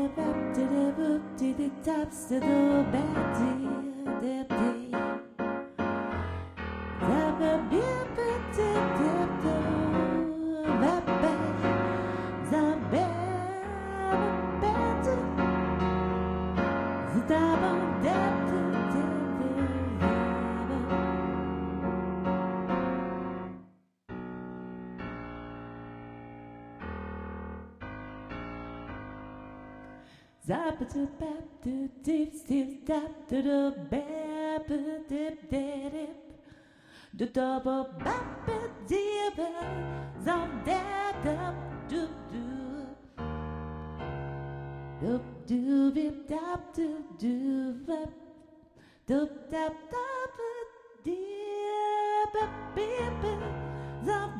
up to the roof to the tops to the back to the day. Zap a bip a tip tip to vapor. Zap a better. Zap a depth to Zap to bap to dip still tap to the bap dip dip the double bap dip zap dap dap doop doop doop doop dip dap doop doop doop dap dap dip bip zap